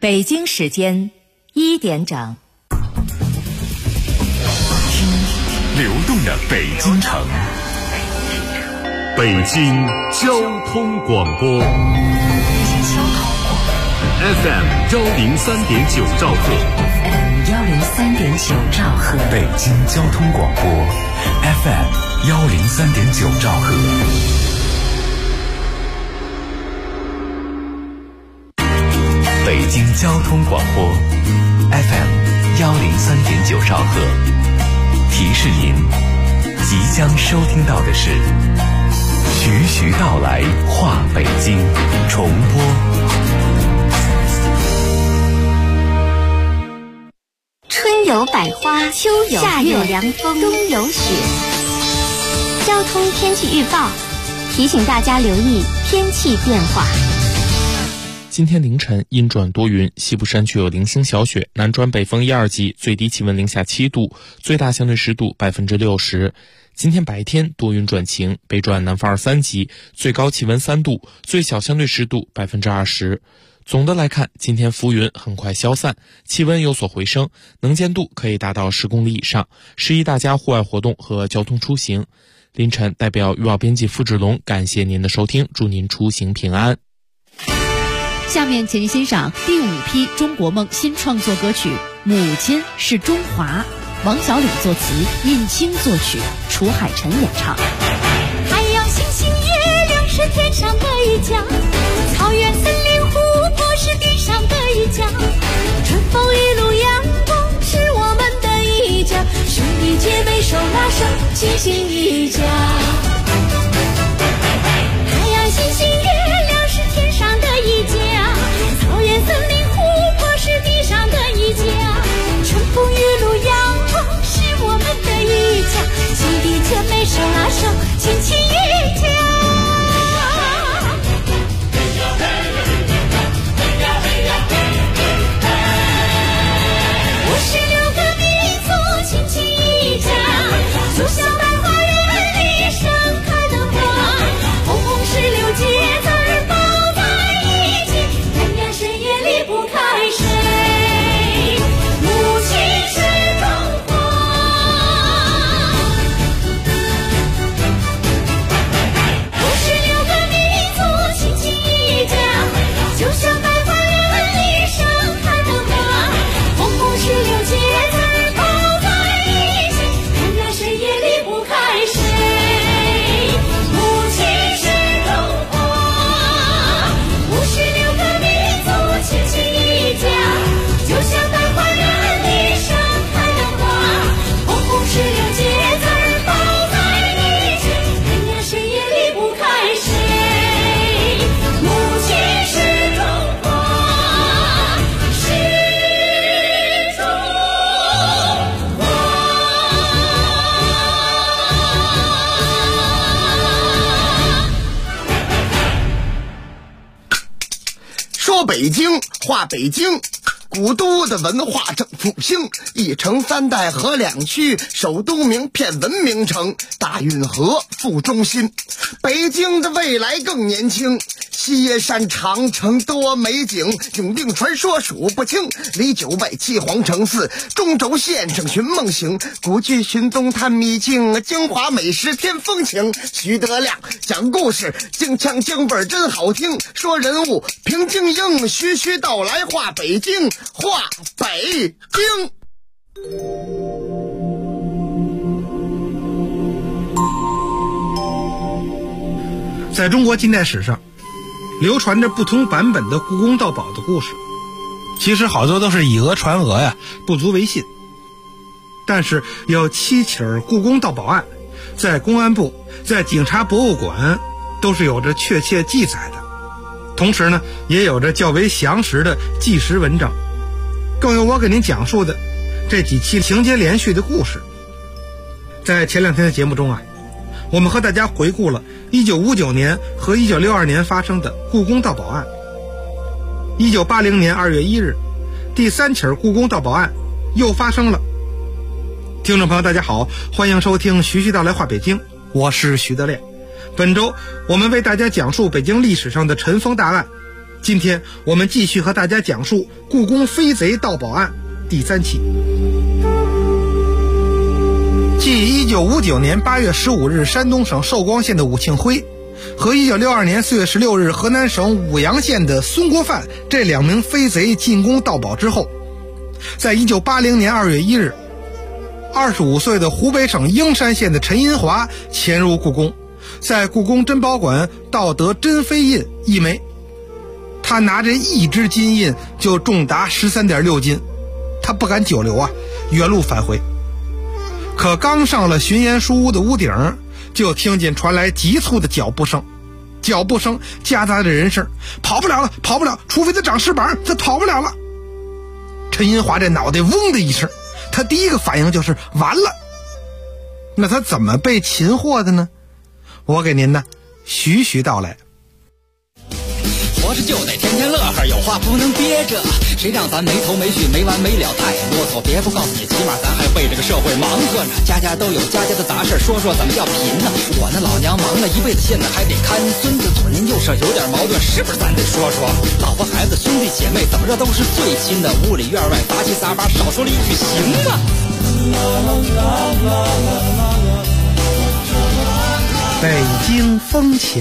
北京时间1点整。 流动的北京城，北京交通广播 FM 103.9兆赫， 103.9兆赫， 北京交通广播 FM 103.9兆赫。北京交通广播 FM 103.9兆赫，提示您，即将收听到的是徐徐道来话北京重播。 春有百花，秋有夏有凉风，冬有雪。交通天气预报提醒大家留意天气变化。 今天凌晨阴转多云，西部山区有零星小雪，南转北风1、2级，最低气温零下7度，最大相对湿度60%。今天白天多云转晴，北转南风2、3级，最高气温3度，最小相对湿度20%。总的来看，今天浮云很快消散，气温有所回升，能见度可以达到10公里以上，适宜大家户外活动和交通出行。凌晨代表预报编辑付志龙感谢您的收听，祝您出行平安。 下面请您欣赏第5批中国梦新创作歌曲《母亲是中华》，王小岭作词，尹清作曲，楚海辰演唱。 太阳、星星、月亮是天上的一家，草原、森林、湖泊是地上的一家，春风雨露阳光是我们的一家，兄弟姐妹手拉手齐心一家。太阳、星星、月亮是天上的一家，草原、森林、湖泊是地上的一家，春风雨露阳光是我们的一家，兄弟姐妹手拉手亲亲一家。56个民族亲亲一家，就像大花园里盛开的花，红红16节字儿包在一起，人呀谁也离不开谁，母亲是中华。56个民族亲亲一家，就像大花园里盛开的花，红红16节字儿包在一起，人呀谁也离不开谁，母亲是中华。56个民族亲亲一家，就像大花园里盛开的花，红红16节字儿包在一起，人呀谁也离不开谁，母亲是中华，是中华。 说北京话北京，古都的文化正复兴，一城3代合2区，首都名片文明城，大运河副中心。北京的未来更年轻，西山长城多美景，永定传说数不清，离9外7皇城4，中轴线上寻梦行，古剧寻踪探秘境，京华美食添风情。徐德亮讲故事，京腔京味儿真好听，说人物平京英，徐徐道来话北京，话北京。 在中国近代史上，流传着不同版本的故宫盗宝的故事，其实好多都是以讹传讹呀，不足为信。但是有7起故宫盗宝案，在公安部、在警察博物馆都是有着确切记载的，同时呢，也有着较为详实的纪实文章，更有我给您讲述的这几期情节连续的故事。在前2天的节目中啊，我们和大家回顾了1959年和1962年发生的故宫盗宝案。1980年2月1日，第3起故宫盗宝案又发生了。听众朋友大家好，欢迎收听徐徐道来话北京，我是徐德亮。本周我们为大家讲述北京历史上的尘封大案今天我们继续和大家讲述故宫飞贼盗宝案第3期。继1959年8月15日山东省寿光县的武庆辉和1962年4月16日河南省舞阳县的孙国范这2名飞贼进宫盗宝之后，在1980年2月1日，25岁的湖北省英山县的陈银华潜入故宫，在故宫珍宝馆盗得珍妃印1枚。他拿着1只金印就重达13.6斤，他不敢久留啊，原路返回。可刚上了巡盐书屋的屋顶，就听见传来急促的脚步声夹杂着人声，跑不了了，跑不了，除非他长翅膀，他跑不了了。陈银华这脑袋嗡的一声，他第一个反应就是完了。那他怎么被擒获的呢？我给您呢徐徐道来。 活着就得天天乐呵，有话不能憋着，谁让咱没头没绪没完没了太啰嗦，别不告诉你，起码咱还为这个社会忙活呢，家家都有家家的杂事，说说怎么叫贫呢？我那老娘忙了一辈子，现在还得看孙子，左邻右舍有点矛盾，是不是咱得说说？老婆孩子兄弟姐妹怎么着都是最亲的，屋里院外杂七杂八，少说了一句行吗？ 北京风情。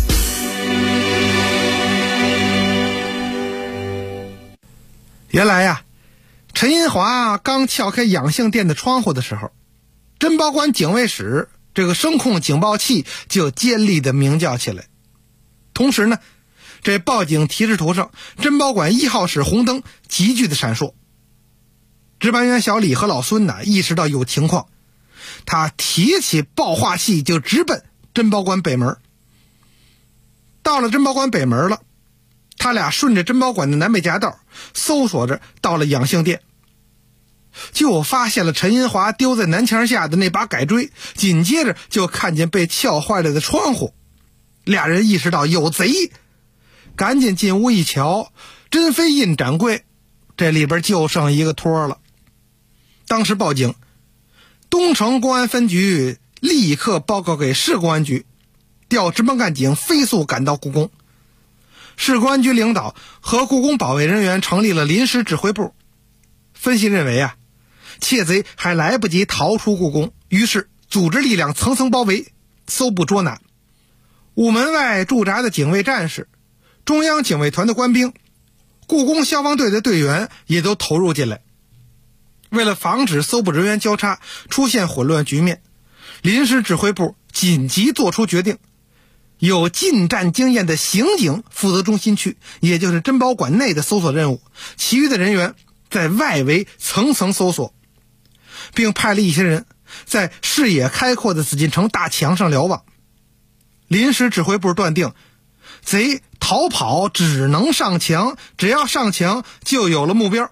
原来呀，陈银华刚撬开养性殿的窗户的时候，珍宝馆警卫室这个声控警报器就尖利的鸣叫起来。同时呢，这报警提示图上珍宝馆1号室红灯急剧的闪烁。值班员小李和老孙呢意识到有情况，他提起报话器就直奔珍宝馆北门。到了珍宝馆北门了，他俩顺着珍宝馆的南北夹道搜索着到了养性殿，就发现了陈银华丢在南墙下的那把改锥，紧接着就看见被撬坏了的窗户。俩人意识到有贼，赶紧进屋一瞧，珍妃印展柜，这里边就剩一个托了。当时报警，东城公安分局立刻报告给市公安局，调值班干警飞速赶到故宫。市公安局领导和故宫保卫人员成立了临时指挥部。分析认为啊，窃贼还来不及逃出故宫，于是组织力量层层包围，搜捕捉拿。午门外驻扎的警卫战士、中央警卫团的官兵、故宫消防队的队员也都投入进来。为了防止搜捕人员交叉出现混乱局面，临时指挥部紧急做出决定，有近战经验的刑警负责中心区，也就是珍宝馆内的搜索任务，其余的人员在外围层层搜索，并派了一些人在视野开阔的紫禁城大墙上瞭望。临时指挥部断定，贼逃跑只能上墙，只要上墙就有了目标。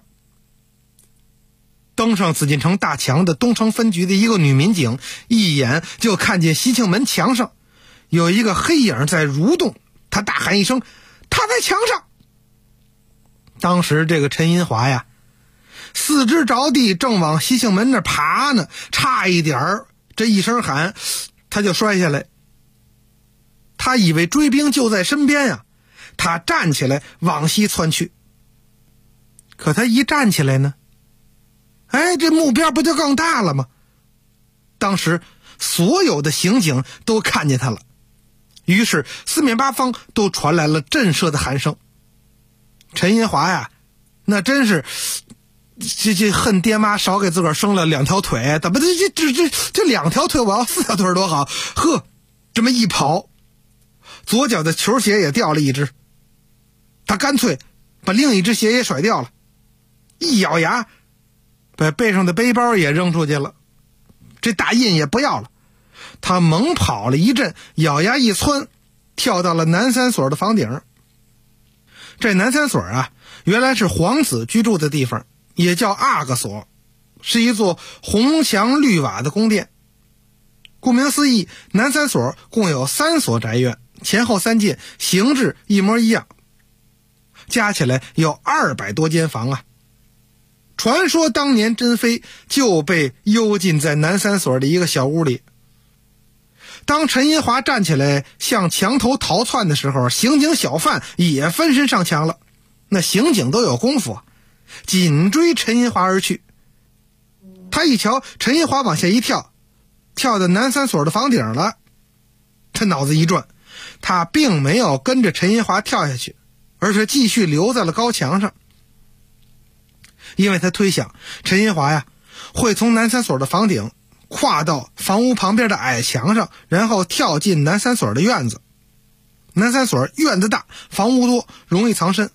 登上紫禁城大墙的东城分局的一个女民警，一眼就看见西庆门墙上有一个黑影在蠕动，他大喊一声：“他在墙上！”当时这个陈银华呀，四肢着地，正往西庆门那爬呢，差一点这一声喊，他就摔下来。他以为追兵就在身边啊，他站起来往西窜去。可他一站起来呢，这目标不就更大了吗？当时所有的刑警都看见他了，于是四面八方都传来了震慑的喊声。陈银华呀，那真是这恨爹妈少给自个儿生了2条腿，怎么这2条腿，我要4条腿多好。呵，这么一跑，左脚的球鞋也掉了一只，他干脆把另一只鞋也甩掉了，一咬牙把背上的背包也扔出去了，这大印也不要了。他猛跑了一阵，咬牙一窜，跳到了南三所的房顶。这南三所啊，原来是皇子居住的地方，也叫阿哥所，是一座红墙绿瓦的宫殿。顾名思义，南三所共有3所宅院，前后3进，形制一模一样，加起来有200多间房啊。传说当年珍妃就被幽禁在南三所的一个小屋里。 当陈银华站起来向墙头逃窜的时候，刑警小贩也分身上墙了。那刑警都有功夫，紧追陈银华而去。他一瞧陈银华往下一跳，跳到南三所的房顶了，他脑子一转，他并没有跟着陈银华跳下去，而是继续留在了高墙上。因为他推想陈银华呀会从南三所的房顶跨到房屋旁边的矮墙上，然后跳进南三所的院子。南三所院子大，房屋多，容易藏身。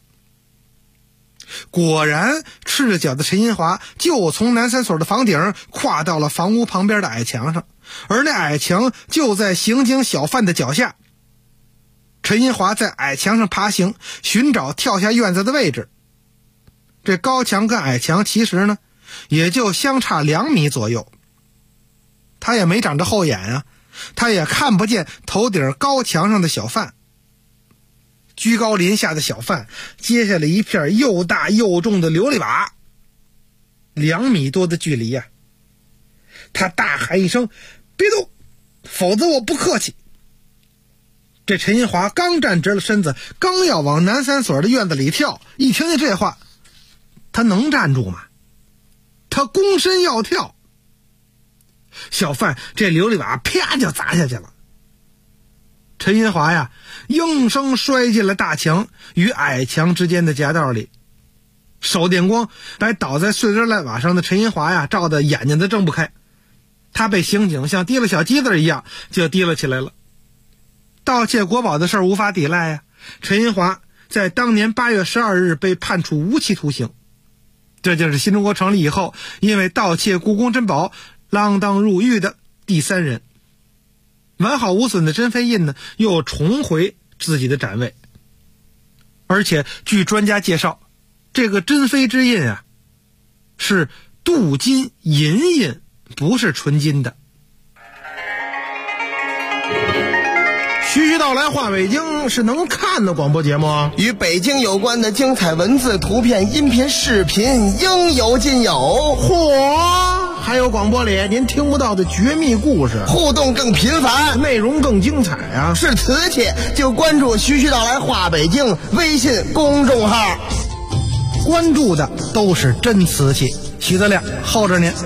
果然，赤着脚的陈银华就从南三所的房顶跨到了房屋旁边的矮墙上，而那矮墙就在刑警小贩的脚下。陈银华在矮墙上爬行，寻找跳下院子的位置。这高墙跟矮墙其实呢，也就相差2米左右。他也没长着后眼啊，他也看不见头顶高墙上的小贩。居高临下的小贩接下了一片又大又重的琉璃瓦，2米多的距离呀。他大喊一声：“别动，否则我不客气。”这陈银华刚站直了身子，刚要往南三所的院子里跳，一听见这话，他能站住吗？他躬身要跳，小贩这琉璃瓦啪就砸下去了。陈银华呀应声摔进了大墙与矮墙之间的夹道里，手电光把倒在碎砖烂瓦上的陈银华呀照得眼睛都睁不开。他被刑警像提了小鸡子一样就提了起来了。盗窃国宝的事无法抵赖呀，陈银华在当年8月12日被判处无期徒刑。这就是新中国成立以后因为盗窃故宫珍宝锒铛入狱的第3人。完好无损的珍妃印呢又重回自己的展位。而且据专家介绍，这个珍妃之印啊是镀金银印，不是纯金的。 徐徐道来话北京是能看的广播节目， 与北京有关的精彩文字、图片、音频、视频应有尽有。 嚯，还有广播里您听不到的绝密故事， 互动更频繁， 内容更精彩啊！ 是瓷器就关注徐徐道来话北京微信公众号， 关注的都是真瓷器。徐德亮候着您。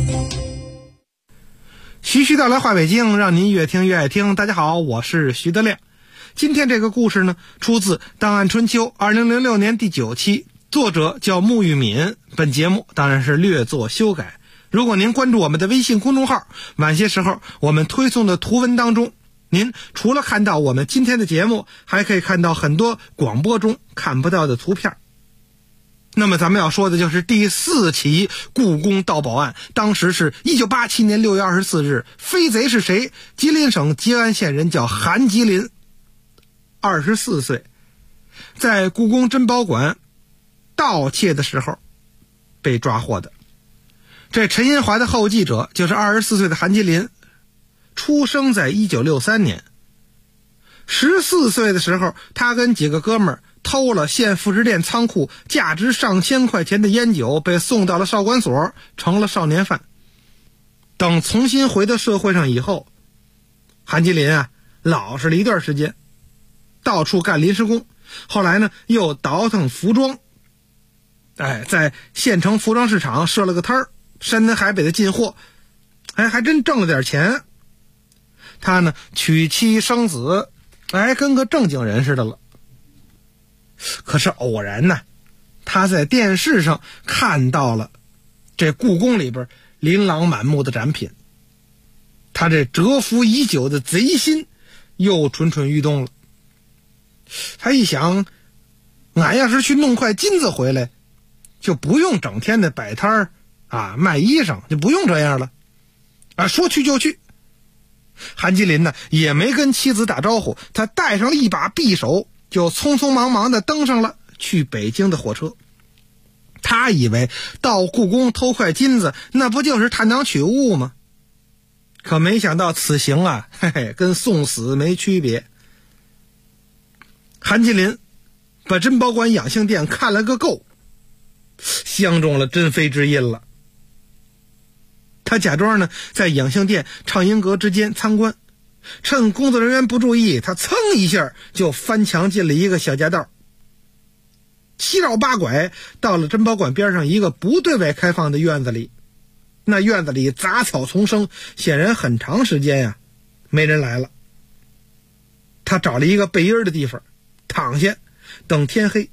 徐徐道来话北京，让您越听越爱听。大家好，我是徐德亮。今天这个故事呢，出自《档案春秋》2006年第9期，作者叫穆玉敏。本节目当然是略作修改。如果您关注我们的微信公众号，晚些时候我们推送的图文当中，您除了看到我们今天的节目，还可以看到很多广播中看不到的图片。那么咱们要说的就是第4起故宫盗宝案，当时是1987年6月24日，飞贼是谁？吉林省吉安县人，叫韩吉林，24岁，在故宫珍宝馆盗窃的时候被抓获的。这陈银华的后继者就是24岁的韩吉林，出生在1963年。14岁的时候，他跟几个哥们儿偷了县副食店仓库价值上千块钱的烟酒，被送到了少管所，成了少年犯。等重新回到社会上以后，韩吉林啊老实了一段时间，到处干临时工，后来呢又倒腾服装，在县城服装市场设了个摊儿，山南海北的进货，还真挣了点钱。他呢娶妻生子，跟个正经人似的了。可是偶然呢，他在电视上看到了这故宫里边琳琅满目的展品，他这蛰伏已久的贼心又蠢蠢欲动了。他一想，俺要是去弄块金子回来，就不用整天的摆摊卖衣裳，就不用这样了说去就去。韩吉林呢也没跟妻子打招呼，他带上了一把匕首，就匆匆忙忙地登上了去北京的火车。他以为到故宫偷块金子，那不就是探囊取物吗？可没想到此行跟送死没区别。韩吉林把珍宝馆养性殿看了个够，相中了珍妃之印了。他假装呢在养性殿畅音阁之间参观， 趁工作人员不注意，他噌一下就翻墙进了一个小夹道，七绕八拐到了珍宝馆边上一个不对外开放的院子里。那院子里杂草丛生，显然很长时间呀没人来了。他找了一个背阴的地方躺下，等天黑。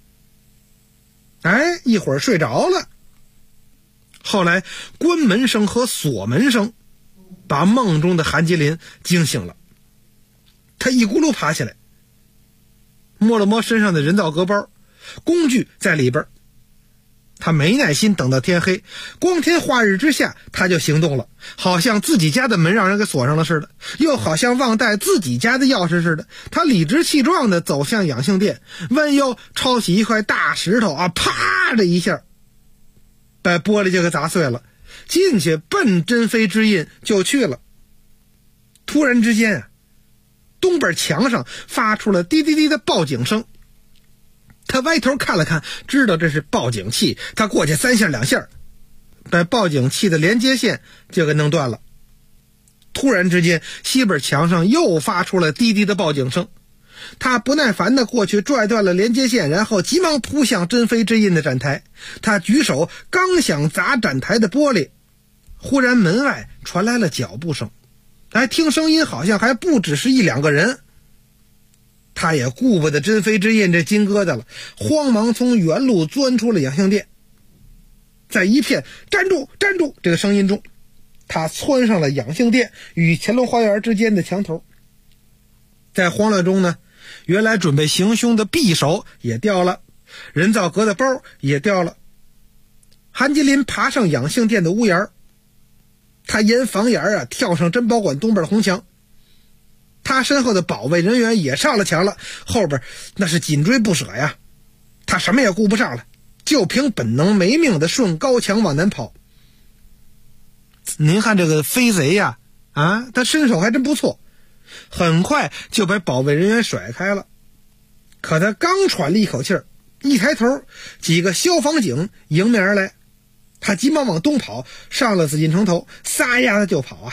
一会儿睡着了。后来关门声和锁门声把梦中的韩吉林惊醒了。他一咕噜爬起来，摸了摸身上的人造革包，工具在里边。他没耐心等到天黑，光天化日之下他就行动了，好像自己家的门让人给锁上了似的，又好像忘带自己家的钥匙似的。他理直气壮地走向养性殿，弯腰抄起一块大石头啪的一下把玻璃就给砸碎了，进去奔珍妃之印就去了。突然之间东边墙上发出了滴滴滴的报警声。他歪头看了看，知道这是报警器，他过去3下2下把报警器的连接线就给弄断了。突然之间，西边墙上又发出了滴滴的报警声。他不耐烦地过去拽断了连接线，然后急忙扑向珍妃之印的展台。他举手刚想砸展台的玻璃，忽然门外传来了脚步声，听声音好像还不只是1-2个人。他也顾不得珍妃之印这金疙瘩了，慌忙从原路钻出了养性殿。在一片站住站住这个声音中，他窜上了养性殿与乾隆花园之间的墙头。在慌乱中呢，原来准备行凶的匕首也掉了，人造革的包也掉了。韩吉林爬上养性殿的屋檐，他沿房檐跳上珍宝馆东边的红墙。他身后的保卫人员也上了墙了，后边那是紧追不舍呀。他什么也顾不上了，就凭本能没命的顺高墙往南跑。您看这个飞贼呀，他身手还真不错，很快就把保卫人员甩开了。可他刚喘了一口气儿，一抬头，几个消防警迎面而来。他急忙往东跑，上了紫禁城头，撒丫子就跑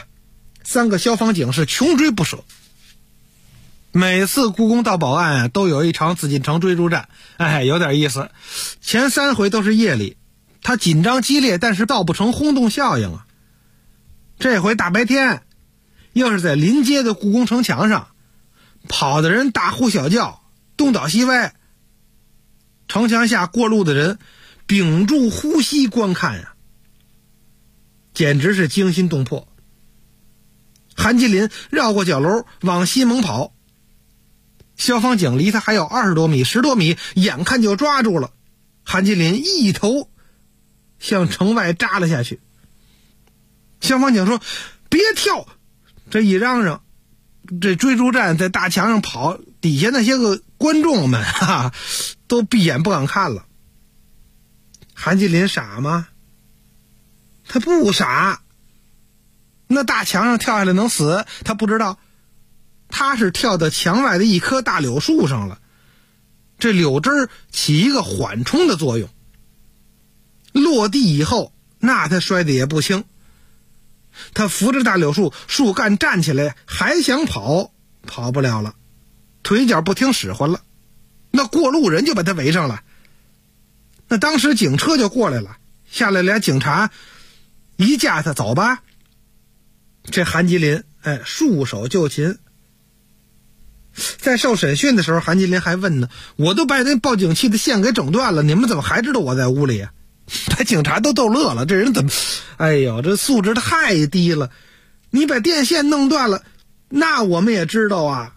3个消防警是穷追不舍。每次故宫盗宝案都有一场紫禁城追逐战，有点意思。前3回都是夜里，他紧张激烈，但是倒不成轰动效应这回大白天，又是在临街的故宫城墙上，跑的人大呼小叫，东倒西歪。城墙下过路的人屏住呼吸观看简直是惊心动魄。韩吉林绕过角楼往西猛跑，消防警离他还有20多米10多米，眼看就抓住了。韩吉林一头向城外扎了下去。消防警说别跳，这一嚷嚷，这追逐战在大墙上跑，底下那些个观众们都闭眼不敢看了。韩吉林傻吗？他不傻，那大墙上跳下来能死，他不知道。他是跳到墙外的一棵大柳树上了，这柳枝起一个缓冲的作用，落地以后那他摔得也不轻。他扶着大柳树树干站起来，还想跑，跑不了了，腿脚不听使唤了。那过路人就把他围上了，那当时警车就过来了，下来俩警察一架他，走吧。这韩吉林束手就擒。在受审讯的时候，韩吉林还问呢，我都把那报警器的线给整断了，你们怎么还知道我在屋里把警察都逗乐了，这人怎么这素质太低了，你把电线弄断了，那我们也知道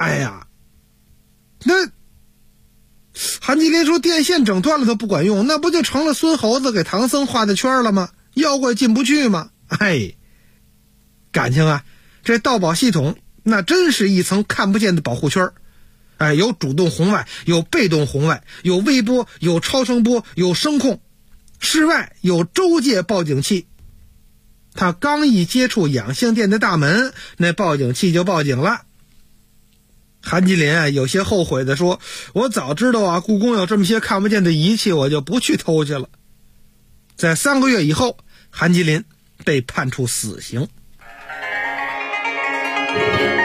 那韩吉林说电线整断了都不管用，那不就成了孙猴子给唐僧画的圈了吗？妖怪进不去吗？感情这盗宝系统那真是一层看不见的保护圈。有主动红外，有被动红外，有微波，有超声波，有声控，室外有周界报警器。他刚一接触养性殿的大门，那报警器就报警了。韩吉林有些后悔地说，我早知道故宫有这么些看不见的仪器，我就不去偷去了。在3个月以后，韩吉林被判处死刑。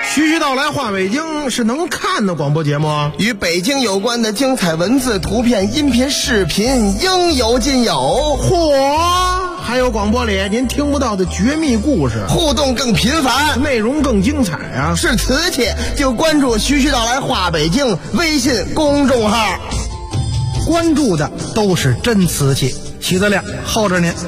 徐徐道来话北京是能看的广播节目， 与北京有关的精彩文字、图片、音频、视频应有尽有。 嚯！还有广播里您听不到的绝密故事， 互动更频繁， 内容更精彩啊！ 是瓷器就关注徐徐道来话北京微信公众号， 关注的都是真瓷器。徐德亮候着您。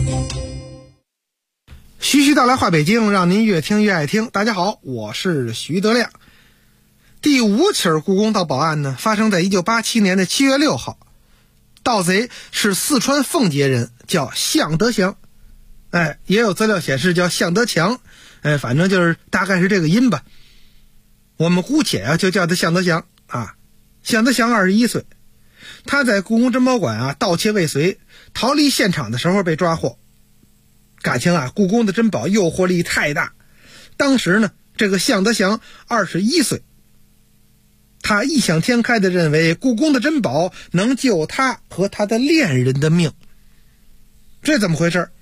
徐徐道来话北京，让您越听越爱听。大家好，我是徐德亮。第5起故宫盗宝案呢，发生在1987年的7月6号。盗贼是四川奉节人，叫向德祥。也有资料显示叫向德强。反正就是大概是这个音吧。我们姑且就叫他向德祥啊。向德祥21岁，他在故宫珍宝馆盗窃未遂，逃离现场的时候被抓获。感情故宫的珍宝诱惑力太大。当时呢，这个向德祥21岁，他异想天开地认为故宫的珍宝能救他和他的恋人的命。这怎么回事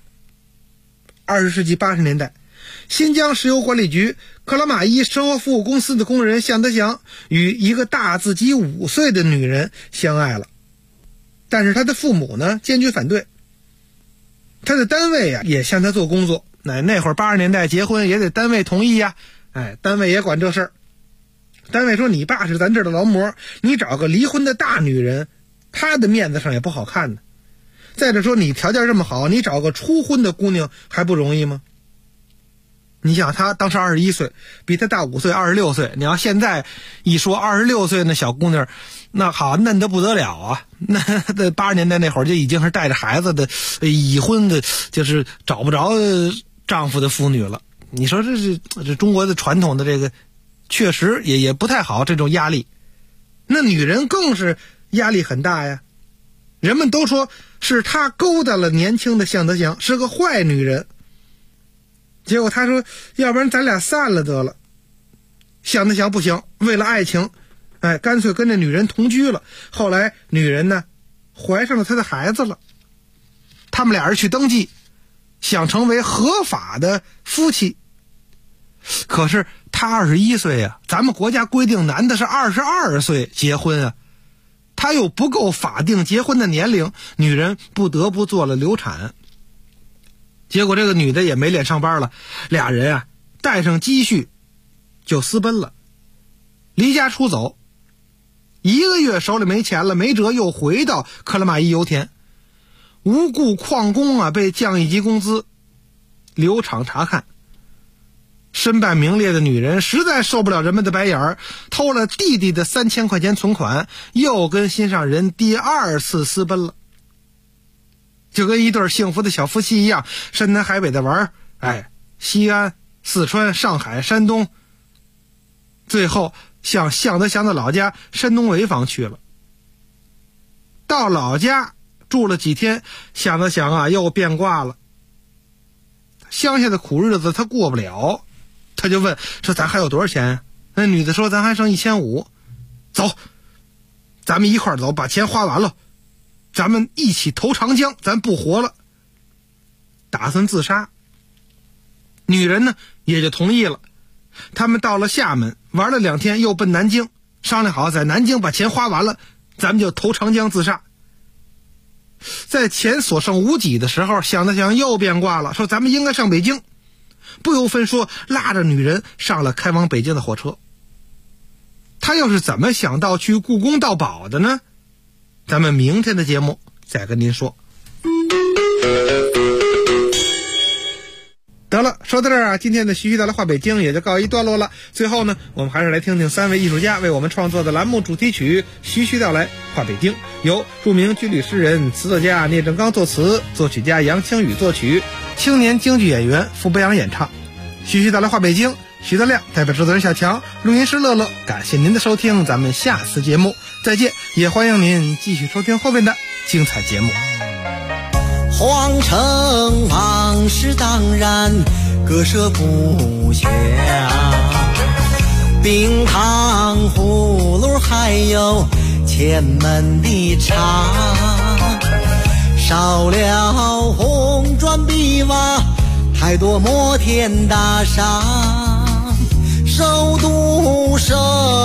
？20世纪80年代，新疆石油管理局克拉玛依生活服务公司的工人向德祥与一个大自己5岁的女人相爱了，但是他的父母呢坚决反对。他的单位也向他做工作，那会儿80年代结婚也得单位同意呀，单位也管这事儿。单位说你爸是咱这儿的劳模，你找个离婚的大女人，他的面子上也不好看呢。再者说你条件这么好，你找个初婚的姑娘还不容易吗？你想他当时21岁，比他大5岁，26岁。你要现在一说26岁那小姑娘，那好嫩得不得了啊！那在80年代那会儿就已经是带着孩子的已婚的，就是找不着丈夫的妇女了。你说这中国的传统的这个确实也不太好，这种压力。那女人更是压力很大呀。人们都说是她勾搭了年轻的向德祥，是个坏女人。结果他说要不然咱俩散了得了。向德祥不行，为了爱情干脆跟这女人同居了。后来女人呢怀上了他的孩子了，他们俩人去登记，想成为合法的夫妻。可是他21岁呀，咱们国家规定男的是22岁结婚啊，他又不够法定结婚的年龄，女人不得不做了流产。结果这个女的也没脸上班了，俩人带上积蓄就私奔了，离家出走。1个月手里没钱了，没辙又回到克拉玛依油田。无故旷工被降1级工资，留厂查看。身败名裂的女人实在受不了人们的白眼，偷了弟弟的3000块钱存款，又跟心上人第2次私奔了。就跟一对幸福的小夫妻一样，山南海北的玩，西安、四川、上海、山东，最后向向德祥的老家山东潍坊去了。到老家住了几天，向德祥又变卦了。乡下的苦日子他过不了，他就问说咱还有多少钱？那女的说咱还剩1500，走，咱们一块儿走，把钱花完了，咱们一起投长江，咱不活了。打算自杀。女人呢也就同意了。他们到了厦门玩了2天，又奔南京，商量好在南京把钱花完了，咱们就投长江自杀。在钱所剩无几的时候，向德祥又变卦了，说咱们应该上北京。不由分说拉着女人上了开往北京的火车。他又是怎么想到去故宫盗宝的呢？咱们明天的节目再跟您说。得了，说到这儿今天的徐徐道来话北京也就告一段落了。最后呢，我们还是来听听3位艺术家为我们创作的栏目主题曲《徐徐道来话北京》，由著名军旅诗人、词作家聂政刚作词，作曲家杨清宇作曲，青年京剧演员傅博阳演唱。徐徐道来话北京，徐德亮代表制作人小强，录音师乐乐，感谢您的收听，咱们下次节目再见，也欢迎您继续收听后面的精彩节目。 皇城往事当然割舍不下，冰糖葫芦还有前门的茶，少了红砖碧瓦，太多摩天大厦， 首都首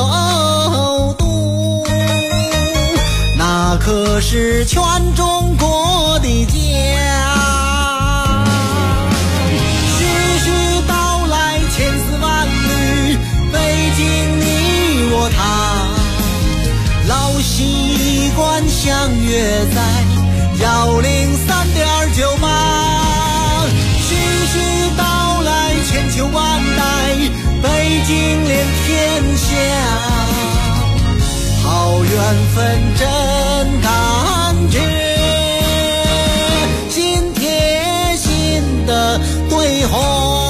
都，那可是全中国的家。徐徐道来千丝万缕，北京你我他，老习惯相约在103.9吧。徐徐道来千秋万代，北京连天下，好缘分真感觉，心贴心的对话。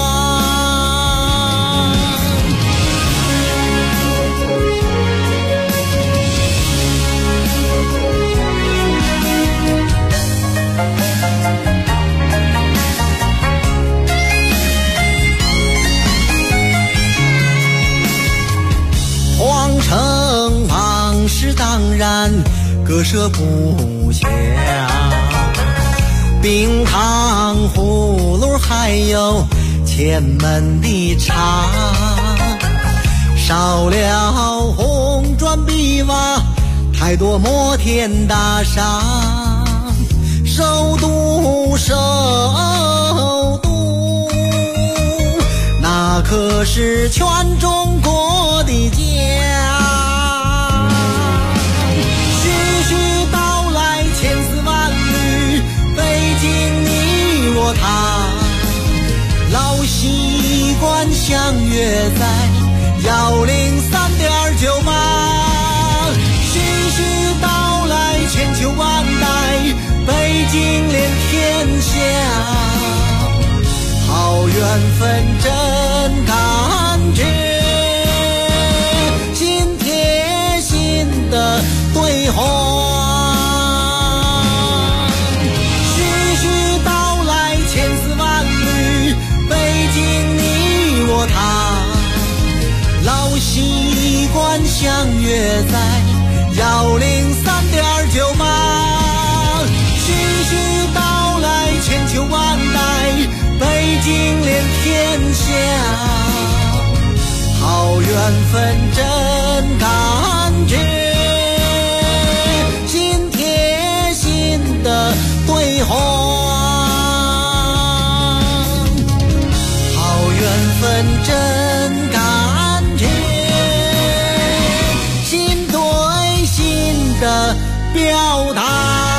皇城往事当然割舍不下，冰糖葫芦还有前门的茶，少了红砖碧瓦，太多摩天大厦。首都首都，那可是全中国的家。徐徐道来千丝万缕，北京你我他，老习惯相约在103.9吧。徐徐道来千秋万代，北京连天下，好缘分真感觉，心贴心的对话。徐徐道来千丝万缕，北京你我他，老习惯相约在103.9吧。徐徐道来千秋万代，北京连天下，好缘分真感觉，心贴心的对话。好缘分真感觉，心对心的表达。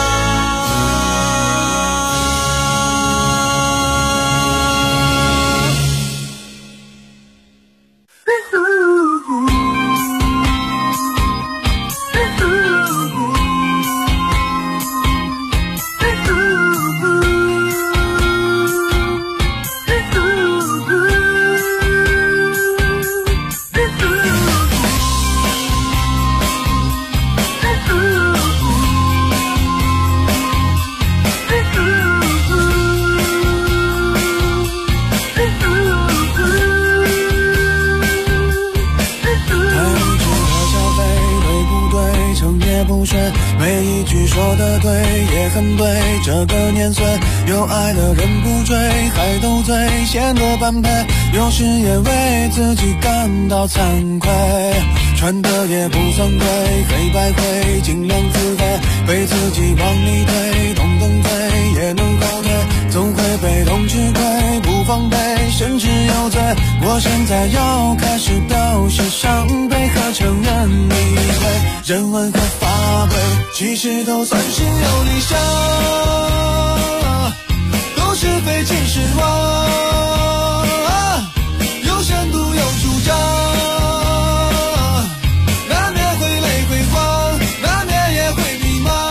每一句说的对也很对，这个年岁有爱的人不追，还斗嘴显得般配，有时也为自己感到惭愧，穿的也不算贵，黑白灰尽量自卑，被自己往里推，动动嘴也能后退，总会被动吃亏，不防备甚至有罪。我现在要开始表示伤悲和承认理会，人文和法规其实都算是有理想，都是非其实妄，有深度有主张，难免会累会慌，难免也会迷茫。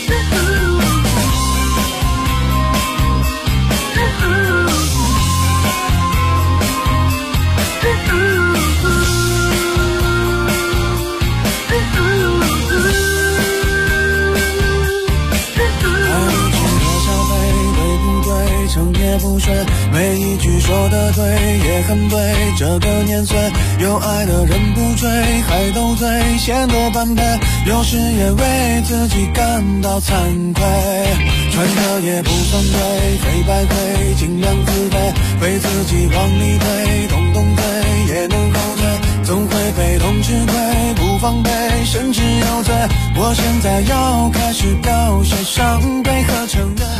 不睡，每一句说的对也很对，这个年岁有爱的人不追，还斗嘴显得般配，有时也为自己感到惭愧， 穿的也不算对，黑白灰尽量自卑，被自己往里推，动动嘴也能后退，总会被动吃亏，不防备甚至有罪。我现在要开始表现伤悲和承认。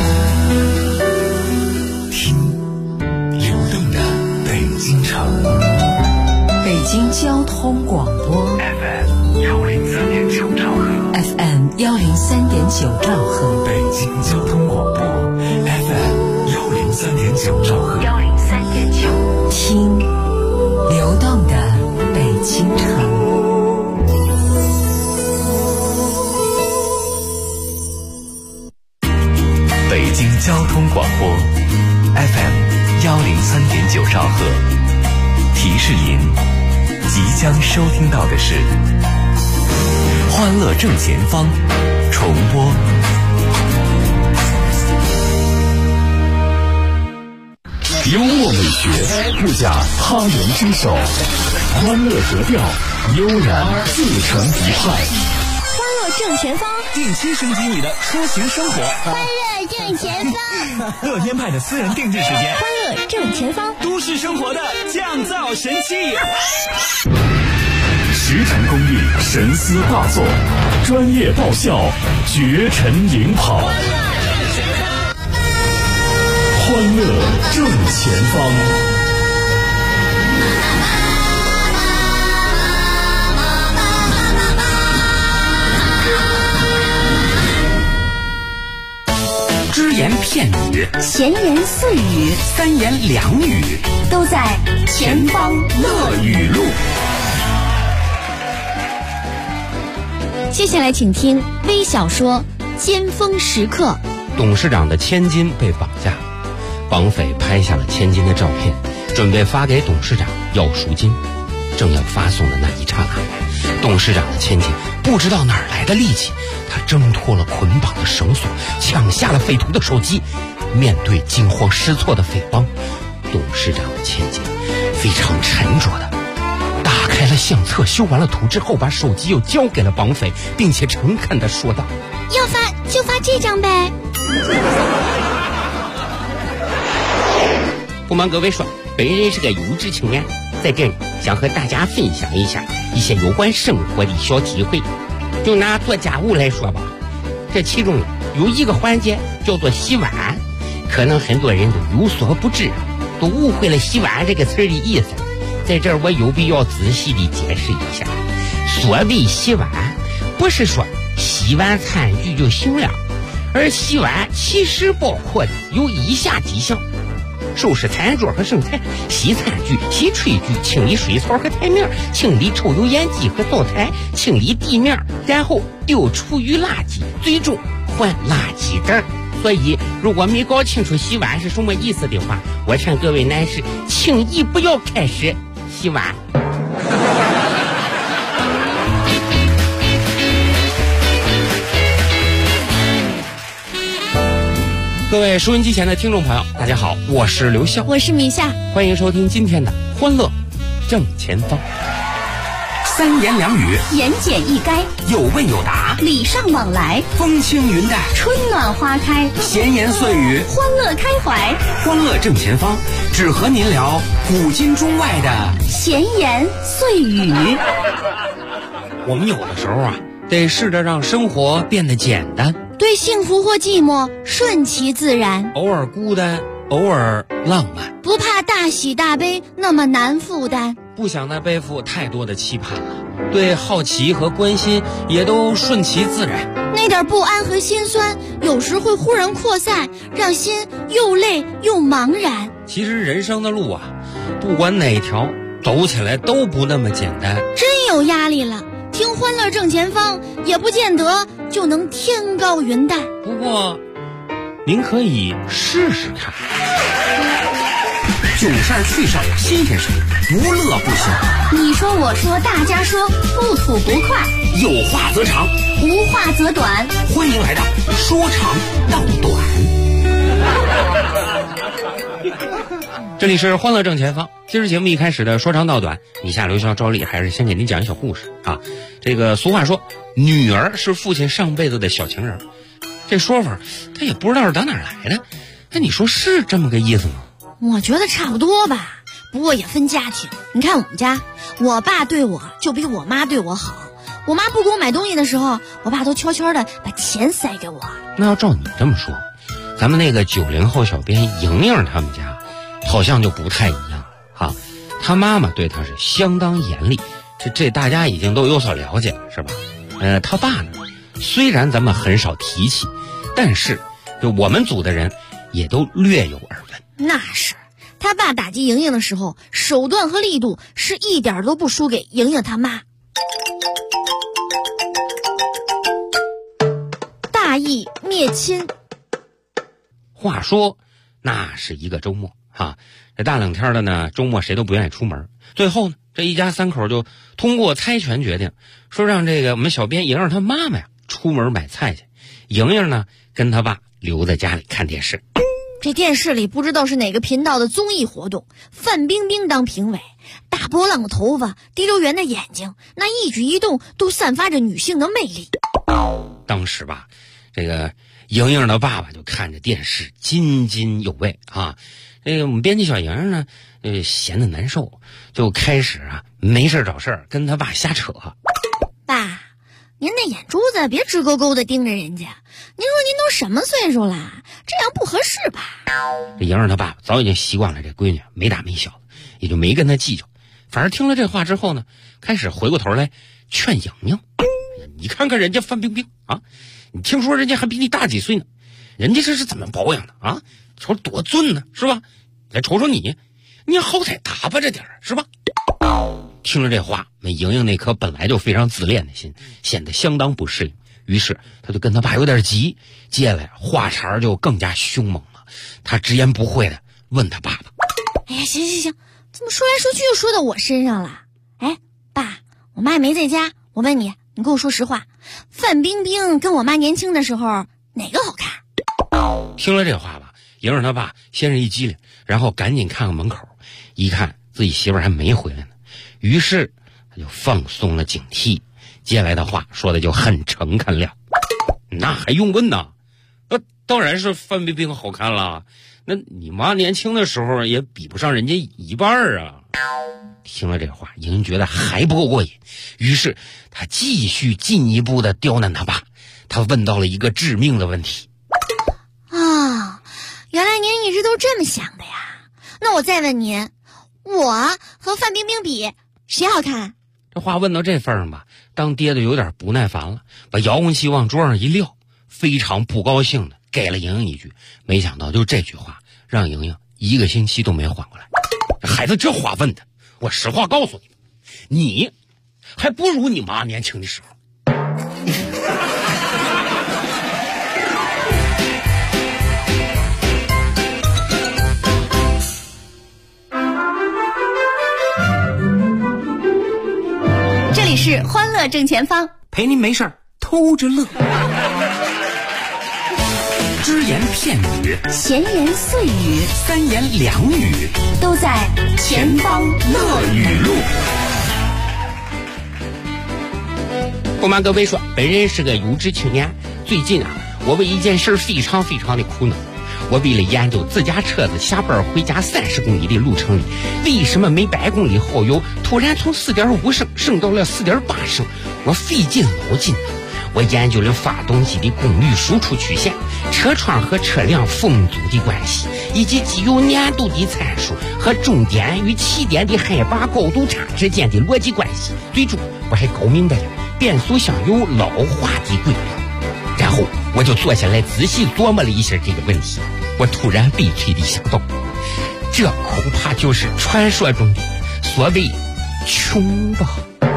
听流动的北京城， 北京交通广播 FM 103.9兆赫 ，FM 103.9兆赫， 北京交通广播 FM 103.9兆赫 103.9，听流动的北京城。 北京交通广播 FM 103.9兆赫，提示您即将收听到的是欢乐正前方重播。幽默美学不假他人之手，欢乐格调悠然自成一派。 欢乐正前方， 定期升级你的出行生活。 欢乐正前方， 乐天派的私人定制时间。 欢乐正前方， 都市生活的降噪神器。 实诚公益，神思大作，专业爆笑，绝尘领跑。欢乐正前方。 只言片语， 闲言碎语， 三言两语， 都在前方乐语录。接下来请听微小说《尖峰时刻》。 董事长的千金被绑架，绑匪拍下了千金的照片，准备发给董事长要赎金。正要发送的那一刹那，董事长的千金不知道哪儿来的力气，他挣脱了捆绑的绳索，抢下了匪徒的手机。面对惊慌失措的匪帮，董事长的千金非常沉着的打开了相册，修完了图之后，把手机又交给了绑匪，并且诚恳地说道： 要发就发这张呗。 不瞒各位说，本人是个优质青年，在这里想和大家分享一下一些有关生活的小体会。就拿做家务来说吧，这其中有一个环节叫做洗碗，可能很多人都有所不知，都误会了洗碗这个词的意思。在这儿我有必要仔细地解释一下，所谓洗碗不是说洗完餐具就行了，而洗碗其实包括的有以下几项：收拾餐桌和剩菜，洗餐具，洗炊具，清理水槽和台面，清理抽油烟机和灶台，清理地面，然后丢厨余垃圾，最终换垃圾袋。所以如果没搞清楚洗碗是什么意思的话，我劝各位男士轻易不要开始洗碗。各位收音机前的听众朋友，大家好，我是刘笑， 我是米夏， 欢迎收听今天的欢乐正前方。 三言两语， 言简意赅， 有问有答， 礼尚往来， 风轻云淡， 春暖花开， 闲言碎语， 欢乐开怀。 欢乐正前方，只和您聊古今中外的闲言碎语。 我们有的时候得试着让生活变得简单， 对幸福或寂寞顺其自然， 偶尔孤单，偶尔浪漫， 不怕大喜大悲那么难负担， 不想再背负太多的期盼了，对好奇和关心也都顺其自然。 那点不安和心酸有时会忽然扩散，让心又累又茫然。 其实人生的路不管哪一条走起来都不那么简单， 真有压力了，听欢乐正前方也不见得就能天高云淡。 不过您可以试试看。 囧事儿趣事儿新鲜事儿，无乐不行。 你说我说大家说，不吐不快， 有话则长， 无话则短。 欢迎来到说长道短。 这里是欢乐正前方。今儿节目一开始的说长道短，以下刘潇照例还是先给您讲一小故事啊。这个俗话说，女儿是父亲上辈子的小情人， 这说法他也不知道是打哪儿来的。那你说是这么个意思吗？ 我觉得差不多吧，不过也分家庭。你看我们家，我爸对我就比我妈对我好。我妈不给我买东西的时候，我爸都悄悄的把钱塞给我。 那要照你这么说，咱们那个90后小编莹莹他们家好像就不太一样啊。他妈妈对他是相当严厉，这大家已经都有所了解了，是吧？他爸呢，虽然咱们很少提起，但是就我们组的人也都略有耳闻。 那是，他爸打击莹莹的时候，手段和力度是一点都不输给莹莹他妈。大义灭亲。 话说，那是一个周末哈，这大冷天的呢，周末谁都不愿意出门。最后呢，这一家三口就通过猜拳决定，说让这个我们小编莹莹他妈妈呀出门买菜去，莹莹呢跟他爸留在家里看电视。 这电视里不知道是哪个频道的综艺活动，范冰冰当评委，大波浪的头发，滴溜圆的眼睛，那一举一动都散发着女性的魅力。 当时吧，这个莹莹的爸爸就看着电视津津有味啊。这个我们编辑小莹莹呢，闲得难受，就开始啊没事找事跟他爸瞎扯。 爸，您那眼珠子别直勾勾的盯着人家，您说您都什么岁数了，这样不合适吧？ 这莹莹他爸爸早已经习惯了这闺女没大没小的，也就没跟他计较。反而听了这话之后呢，开始回过头来劝莹莹。你看看人家范冰冰啊，你听说人家还比你大几岁呢，人家这是怎么保养的啊？瞅多俊呢，是吧？来瞅瞅你好歹打扮着点是吧？听了这话，那莹莹那颗本来就非常自恋的心显得相当不适应，于是他就跟他爸有点急，接下来话茬就更加凶猛了。他直言不讳的问他爸爸： 哎呀，行，怎么说来说去又说到我身上了？哎，爸，我妈也没在家，我问你跟我说实话，范冰冰跟我妈年轻的时候哪个好看？ 听了这话吧，莹莹他爸先是一激灵，然后赶紧看看门口，一看自己媳妇还没回来呢，于是他就放松了警惕，接下来的话说的就很诚恳了。那还用问呢？当然是范冰冰好看了，那你妈年轻的时候也比不上人家一半啊。听了这话，莹莹觉得还不够过瘾，于是他继续进一步的刁难他爸。他问到了一个致命的问题。 原来您一直都这么想的呀？那我再问您，我和范冰冰比谁好看？ 这话问到这份上吧，当爹的有点不耐烦了，把遥控器往桌上一撂，非常不高兴的给了莹莹一句。没想到就这句话让莹莹1个星期都没缓过来。孩子这话问的，我实话告诉你，你还不如你妈年轻的时候。 这里是欢乐正前方， 陪您没事儿偷着乐。只言片语， 闲言碎语， 三言两语， 都在前方乐语录。 不瞒各位说，本人是个有志青年。最近啊，我为一件事非常的苦恼。我为了研究自家车子下班回家30公里的路程里，为什么每100公里后油突然从4.5升升到了4.8升，我费尽脑筋。我研究了发动机的功率输出曲线、车窗和车辆风阻的关系，以及机油粘度的参数和终点与起点的海拔高度差之间的逻辑关系。最终我还搞明白了变速箱有老化的规律。然后我就坐下来仔细琢磨了一下这个问题，我突然悲催地想到，这恐怕就是传说中的所谓穷吧。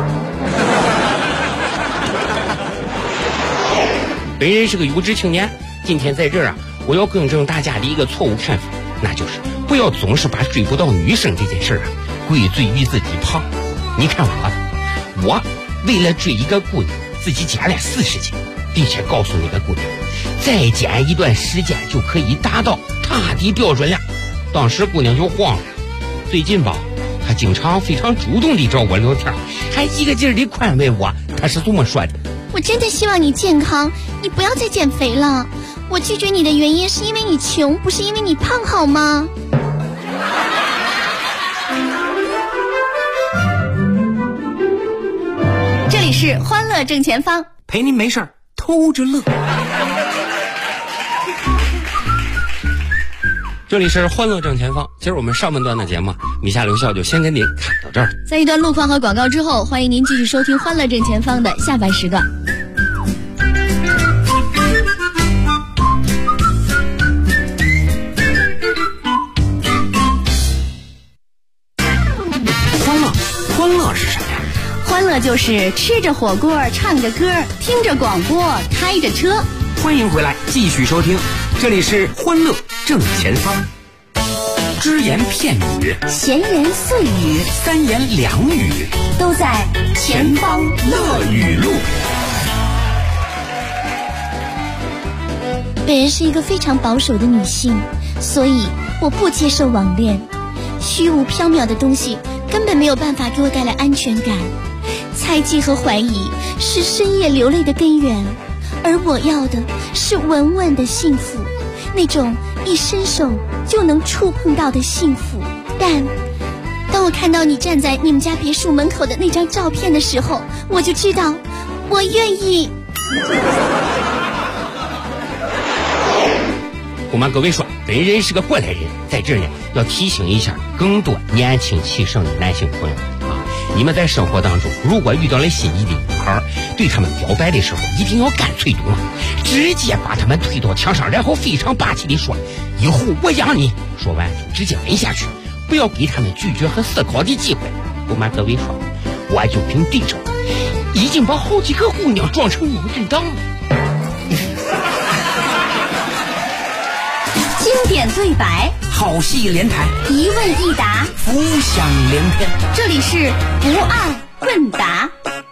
本人是个有志青年，今天在这儿啊，我要更正大家的一个错误看法，那就是不要总是把追不到女生这件事啊归罪于自己胖。你看我为了追一个姑娘，自己减了40斤，并且告诉那个姑娘，再减一段时间就可以达到她的标准了。当时姑娘就慌了。最近吧，她经常非常主动地找我聊天，还一个劲儿地宽慰我。她是这么说的： 我真的希望你健康，你不要再减肥了。 我拒绝你的原因是因为你穷，不是因为你胖，好吗？这里是欢乐正前方， 陪您没事儿偷着乐。 这里是欢乐正前方。今儿我们上半段的节目，米夏留校就先跟您看到这儿。 在一段路况和广告之后，欢迎您继续收听欢乐正前方的下半时段。 欢乐是什么呀？ 欢乐就是吃着火锅，唱着歌，听着广播，开着车。 欢迎回来，继续收听，这里是欢乐正前方。只言片语， 闲言碎语， 三言两语， 都在前方乐语录。 本人是一个非常保守的女性，所以我不接受网恋。虚无缥缈的东西根本没有办法给我带来安全感。猜忌和怀疑是深夜流泪的根源，而我要的是稳稳的幸福，那种一伸手就能触碰到的幸福。但当我看到你站在你们家别墅门口的那张照片的时候，我就知道我愿意。 我们各位说，本人是个过来人，在这儿呢要提醒一下更多年轻气盛的男性朋友啊，你们在生活当中如果遇到了心仪的女孩，对他们表白的时候一定要干脆多，直接把他们推到墙上，然后非常霸气地说以后我养你，说完就直接吻下去，不要给他们拒绝和思考的机会。我们各位说，我就凭这招已经把好几个姑娘撞成名人档了。 经典对白， 好戏连台， 一问一答， 浮想联翩。 这里是不二问答。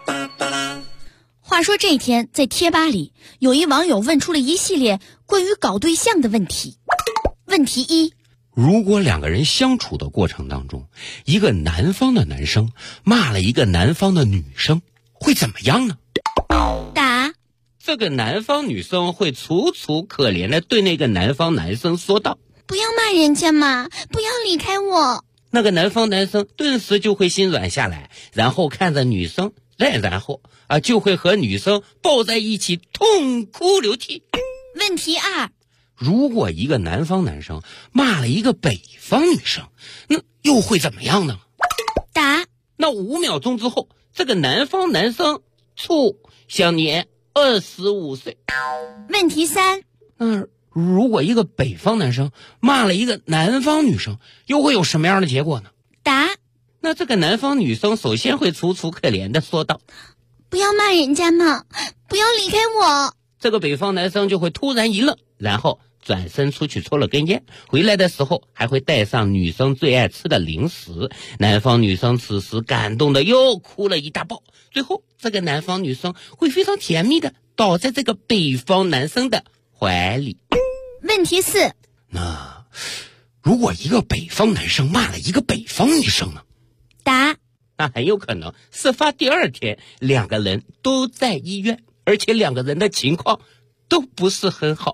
话说这一天，在贴吧里有一网友问出了一系列关于搞对象的问题。问题一： 如果两个人相处的过程当中，一个南方的男生骂了一个南方的女生，会怎么样呢？ 答： 这个南方女生会楚楚可怜的对那个南方男生说道： 不要骂人家嘛，不要离开我。 那个南方男生顿时就会心软下来，然后看着女生，然后就会和女生抱在一起痛哭流涕。 问题二： 如果一个南方男生骂了一个北方女生，那又会怎么样呢？ 答： 那5秒钟之后，这个南方男生享年25岁。 问题三： 如果一个北方男生骂了一个南方女生，又会有什么样的结果呢？ 答： 那这个南方女生首先会楚楚可怜的说道： 不要骂人家嘛，不要离开我。 这个北方男生就会突然一愣，然后转身出去抽了根烟，回来的时候还会带上女生最爱吃的零食。南方女生此时感动的又哭了一大包，最后这个南方女生会非常甜蜜的倒在这个北方男生的怀里。 问题四： 那如果一个北方男生骂了一个北方女生呢？ 答： 那很有可能事发第2天两个人都在医院，而且两个人的情况都不是很好。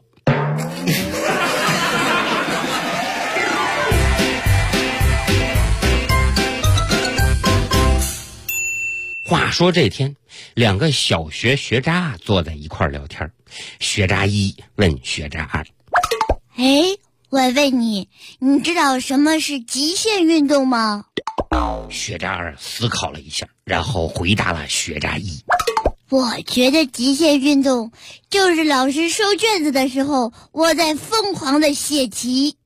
话说这天，两个小学学渣坐在一块聊天，学渣1问学渣2： 我问你，你知道什么是极限运动吗？ 学渣2思考了一下，然后回答了学渣1： 我觉得极限运动就是老师收卷子的时候，我在疯狂的写题。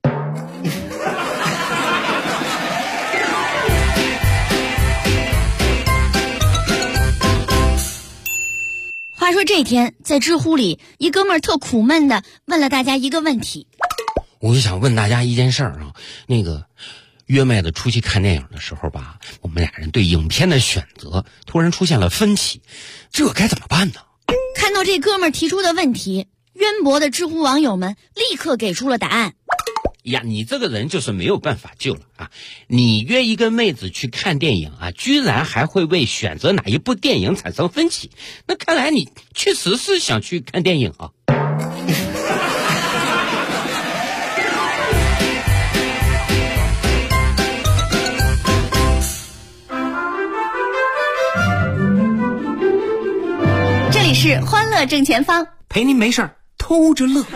话说这天，在知乎里，一哥们儿特苦闷的问了大家一个问题。 我就想问大家一件事儿啊，那个约麦子出去看电影的时候吧，我们俩人对影片的选择突然出现了分歧，这该怎么办呢？ 看到这哥们儿提出的问题，渊博的知乎网友们立刻给出了答案。 呀，你这个人就是没有办法救了啊！你约一个妹子去看电影啊，居然还会为选择哪一部电影产生分歧，那看来你确实是想去看电影啊。 乐正前方， 陪您没事儿偷着乐。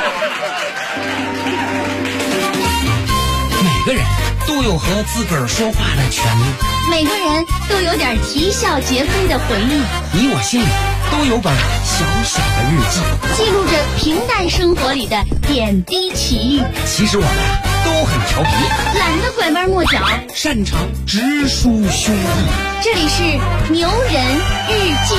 每个人都有和自个儿说话的权利， 每个人都有点啼笑皆非的回忆。 你我心里都有本小小的日记， 记录着平淡生活里的点滴奇遇。 其实我们都很调皮， 懒得拐弯抹角， 擅长直抒胸臆。 这里是牛人日记。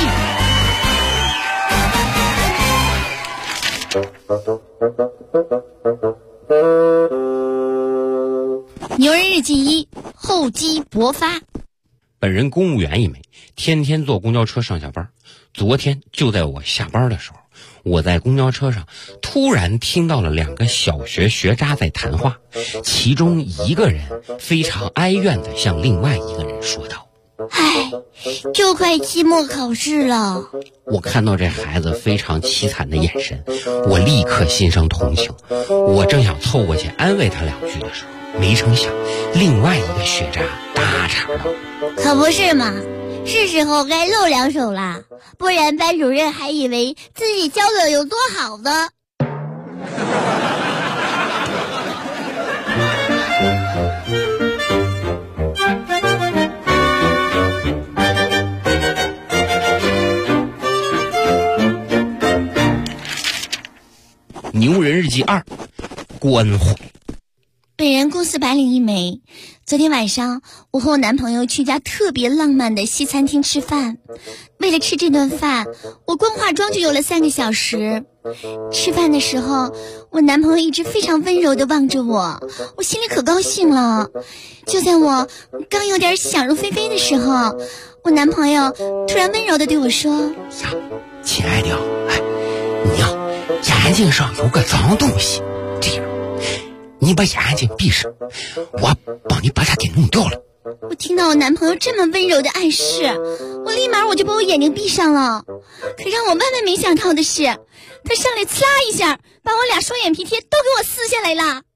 牛人日记1：厚积薄发。 本人公务员一枚，天天坐公交车上下班。昨天就在我下班的时候，我在公交车上突然听到了2个小学学渣在谈话，其中一个人非常哀怨地向另外一个人说道： 唉，就快期末考试了。 我看到这孩子非常凄惨的眼神，我立刻心生同情。我正想凑过去安慰他2句的时候，没成想另外一个学渣搭茬了： 可不是嘛，是时候该露2手了，不然班主任还以为自己教的有多好呢。 牛人日记2：关怀。 本人公司白领一枚。昨天晚上，我和我男朋友去一家特别浪漫的西餐厅吃饭。为了吃这顿饭，我光化妆就有了3个小时。吃饭的时候，我男朋友一直非常温柔地望着我，我心里可高兴了。就在我刚有点想入非非的时候，我男朋友突然温柔地对我说： 呀，亲爱的，你呀，眼睛上有个脏东西，这样你把眼睛闭上，我帮你把它给弄掉了。 我听到我男朋友这么温柔的暗示，我立马就把我眼睛闭上了。可让我万万没想到的是，他上来呲啦一下，把我俩双眼皮贴都给我撕下来了。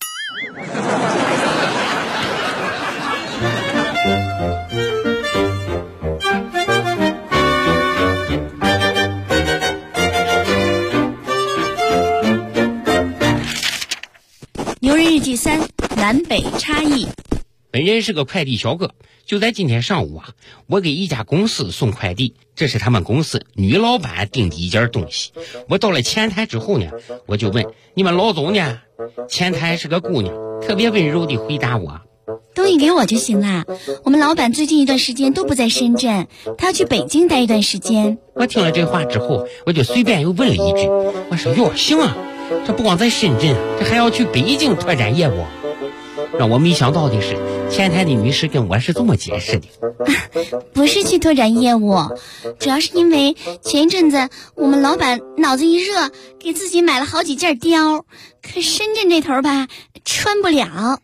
牛人日记3：南北差异。 本人是个快递小哥，就在今天上午啊，我给一家公司送快递，这是他们公司女老板订的一件东西。我到了前台之后呢，我就问你们老总呢？前台是个姑娘，特别温柔地回答我： 东西给我就行了，我们老板最近一段时间都不在深圳，他要去北京待一段时间。 我听了这话之后，我就随便又问了一句，我说哟，行啊，这不光在深圳，这还要去北京拓展业务。让我没想到的是，前台的女士跟我是这么解释的： 不是去拓展业务，主要是因为前一阵子我们老板脑子一热，给自己买了好几件貂，可深圳这头吧穿不了。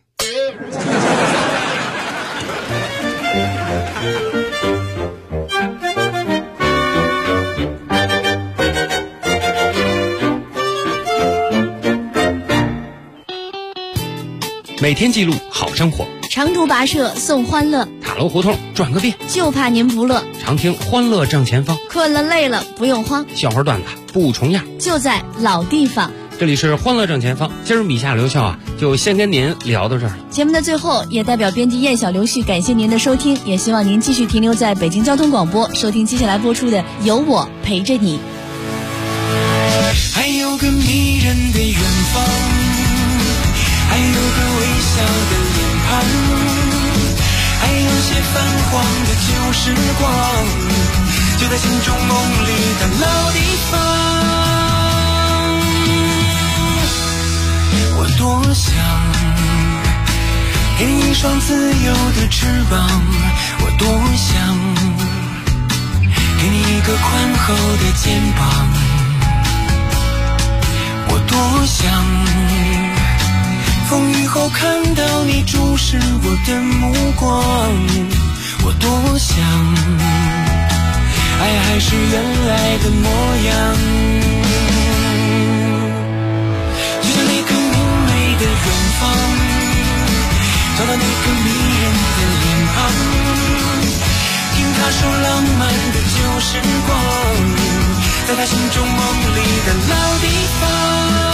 每天记录好生活， 长途跋涉送欢乐， 塔楼胡同转个遍， 就怕您不乐。 常听欢乐正前方， 困了累了不用慌， 笑话段子不重样， 就在老地方。 这里是欢乐正前方，今儿米夏刘笑啊，就先跟您聊到这儿了。 节目的最后，也代表编辑燕小刘旭感谢您的收听，也希望您继续停留在北京交通广播，收听接下来播出的《有我陪着你》。 还有个迷人的远方，还有个微笑的脸庞，还有些泛黄的旧时光，就在心中梦里的老地方。我多想给你一双自由的翅膀，我多想给你一个宽厚的肩膀，我多想风雨后看到你注视我的目光，我多想爱还是原来的模样，就像那个明媚的远方，找到那个迷人的脸庞，听他说浪漫的旧时光，在在他心中梦里的老地方。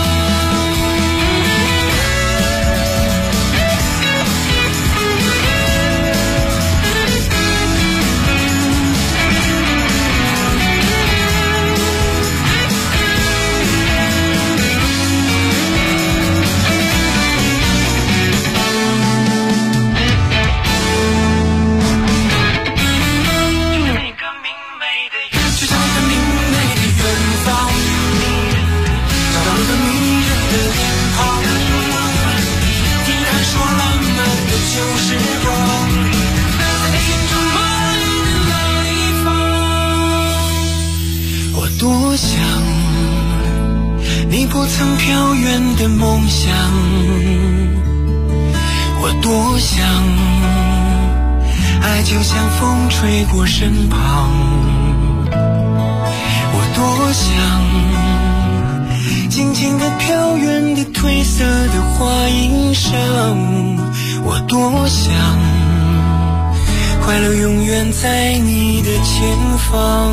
多想你不曾飘远的梦想，我多想爱就像风吹过身旁，我多想静静地飘远的褪色的花衣裳，我多想快乐永远在你的前方。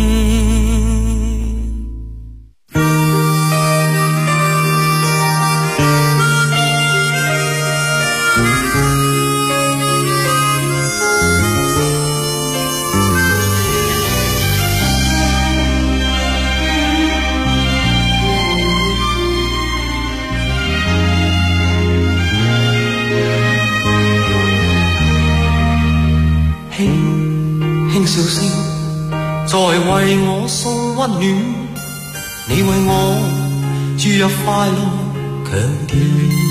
笑聲在為我送溫暖，你為我注入快樂強電。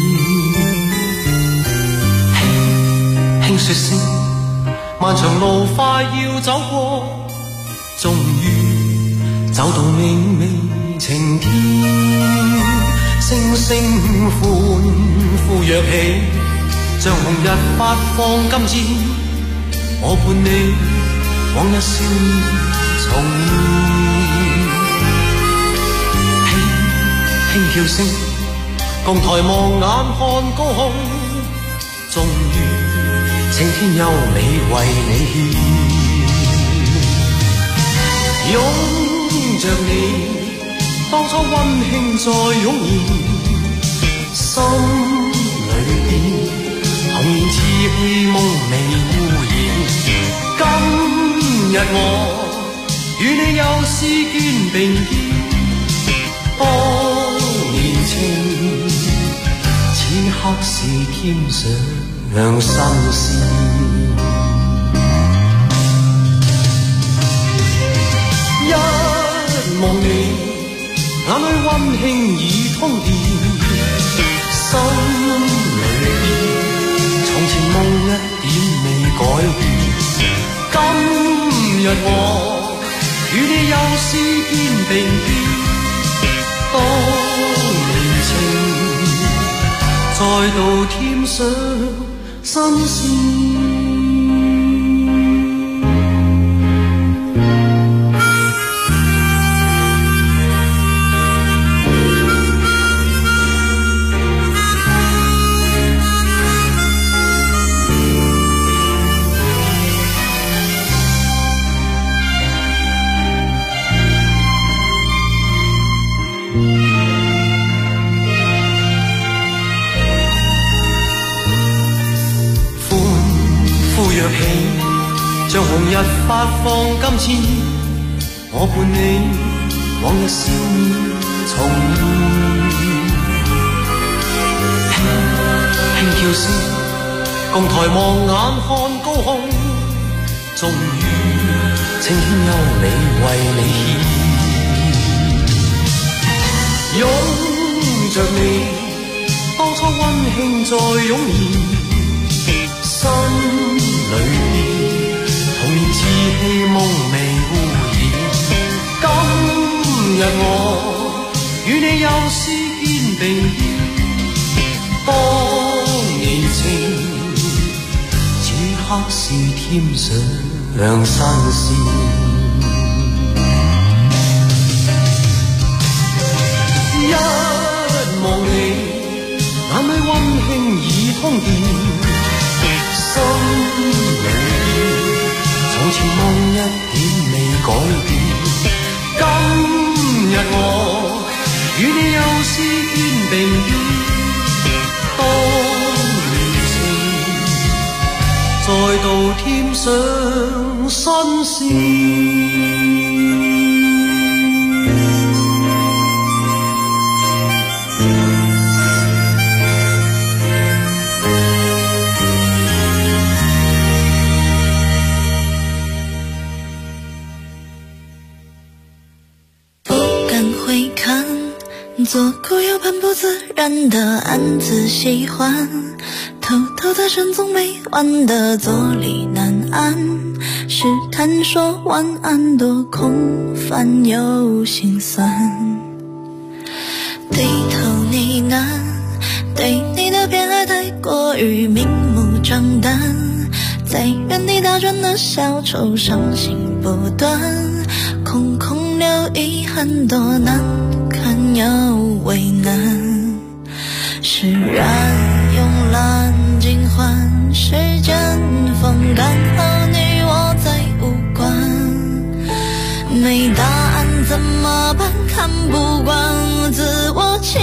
輕說聲漫長路快要走過，終於走到明媚晴天。星星歡呼躍起，像紅日發放金箭，我伴你往日少年重現，輕叫聲共抬望眼看高空，終於青天優美為你獻，擁着你當初溫馨再湧現，心裏邊童年稚氣夢未污染。今日我與你又是肩並肩，當年情此刻是添上新鮮。一望你眼裏溫馨已通電，心裏邊從前夢一點未改變。今日我與你又是肩並肩，當年情再度添上新鮮。像紅日發放金箭，我伴你往日少年重輕叫聲，共抬望眼看高空，終於青天優美為你獻，擁着你當初溫馨再湧現，心裏邊童年稚氣夢未污染。今日我與你又是肩並肩，當年情此刻是添上新鮮。一望你眼裏溫馨已通電，心裏邊從前夢一點未改變。今日我與你又是肩並肩，當年事再度添上新鮮。 左顾右盼不自然的暗自喜欢，偷偷在深总没完的坐立难安，试探说晚安多空泛又心酸，低头呢喃，对你的偏爱太过于明目张胆，在原地打转的小丑伤心不断，空空留遗憾多难看又为难，释然慵懒尽欢，时间风干和你我再无关，没答案怎么办？看不惯自我欺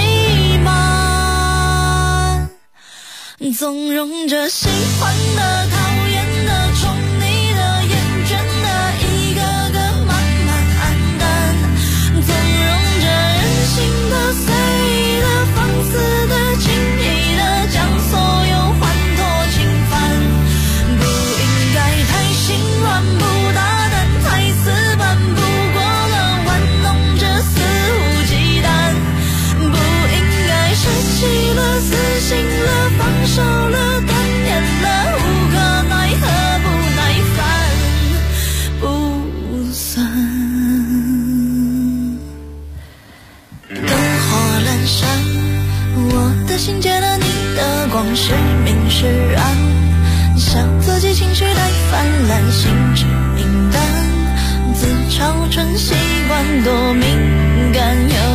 瞒，纵容着喜欢的讨厌的宠你的厌倦的一个个慢慢黯淡，纵容着任性的随意的放肆的轻易的将所有欢脱侵犯，不应该太心软不大胆太死板，不过了玩弄着肆无忌惮，不应该舍弃了死心了放手了断念了无可奈何不耐烦不算，灯火阑珊，我的心借了你的光是明是暗，笑自己情绪太泛滥心智明淡，自嘲成习惯多敏感又